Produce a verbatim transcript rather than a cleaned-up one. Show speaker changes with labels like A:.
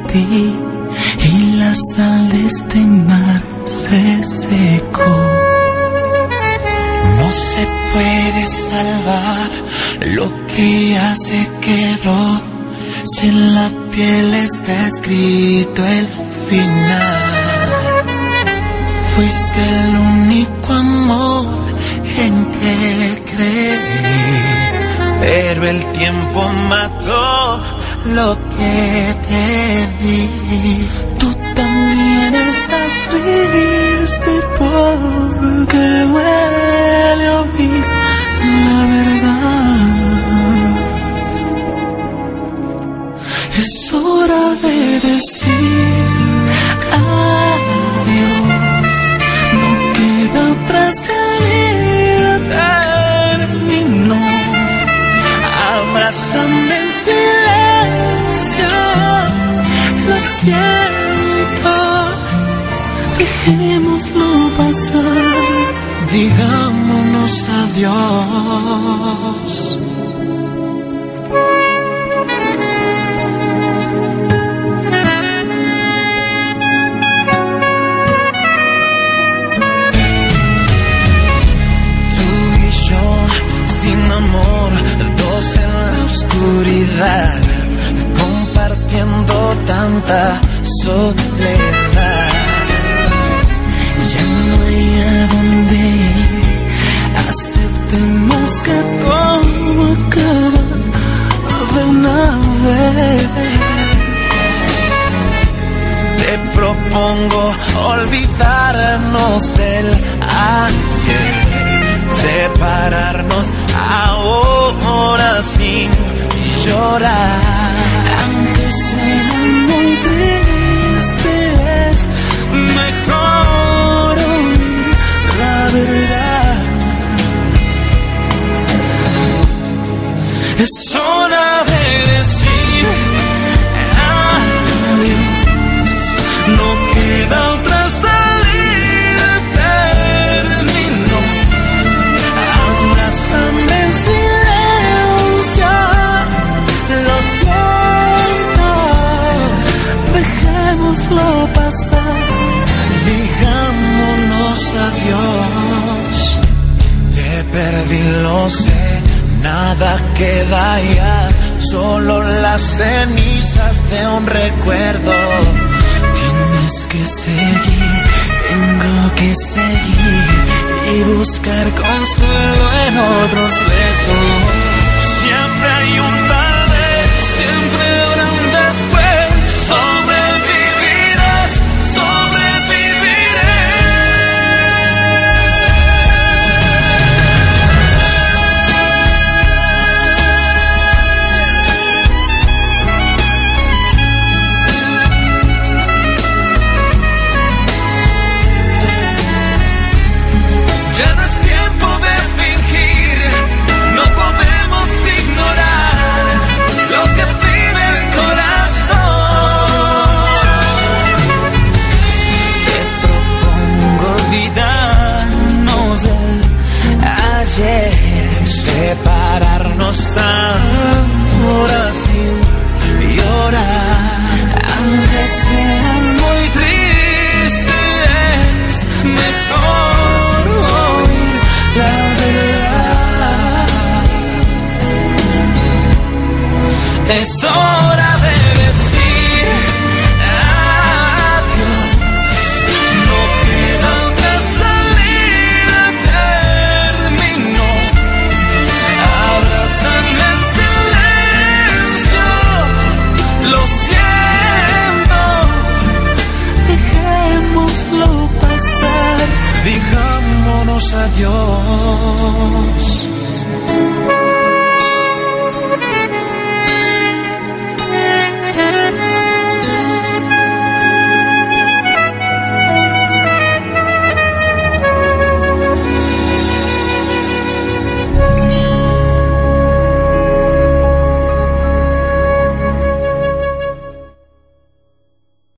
A: ti y la sal de este mar se secó.
B: No se puede salvar lo que ya se quebró, si en la piel está escrito el final. Fuiste el único amor en que creí, pero el tiempo mató lo que te di.
A: Tú también estás triste porque duele oír la verdad. Es hora de decir adiós. No queda otra salida, terminó.
B: Abrázame en silencio, lo siento.
A: Dejémoslo pasar,
B: digámonos adiós. Tú y yo sin amor, dos en la oscuridad, compartiendo tanta soledad.
A: Ya no hay a dónde ir, aceptemos que todo acaba de una vez.
B: Te propongo olvidarnos del ayer, separarnos ahora sin llorar.
A: Aunque sea muy triste, es mejor oír la verdad. Es hora de decir adiós. No queda otra salida, terminó.
B: Abrázame en silencio, lo siento.
A: Dejémoslo pasar,
B: digámonos adiós. Te perdí, lo sé, nada queda ya, solo las cenizas de un recuerdo.
A: tienes que seguir, tengo que seguir y buscar consuelo en otros besos.
B: Siempre hay un tal vez,
A: Siempre habrá un después.
B: sobrevivirás, sobreviviré.
A: Ya no es tiempo de fingir, no podemos ignorar lo que pide el corazón. Te propongo olvidarnos del ayer,
B: Separarnos ahora sin llorar.
A: aunque sea muy triste, es mejor oír la verdad. Es hora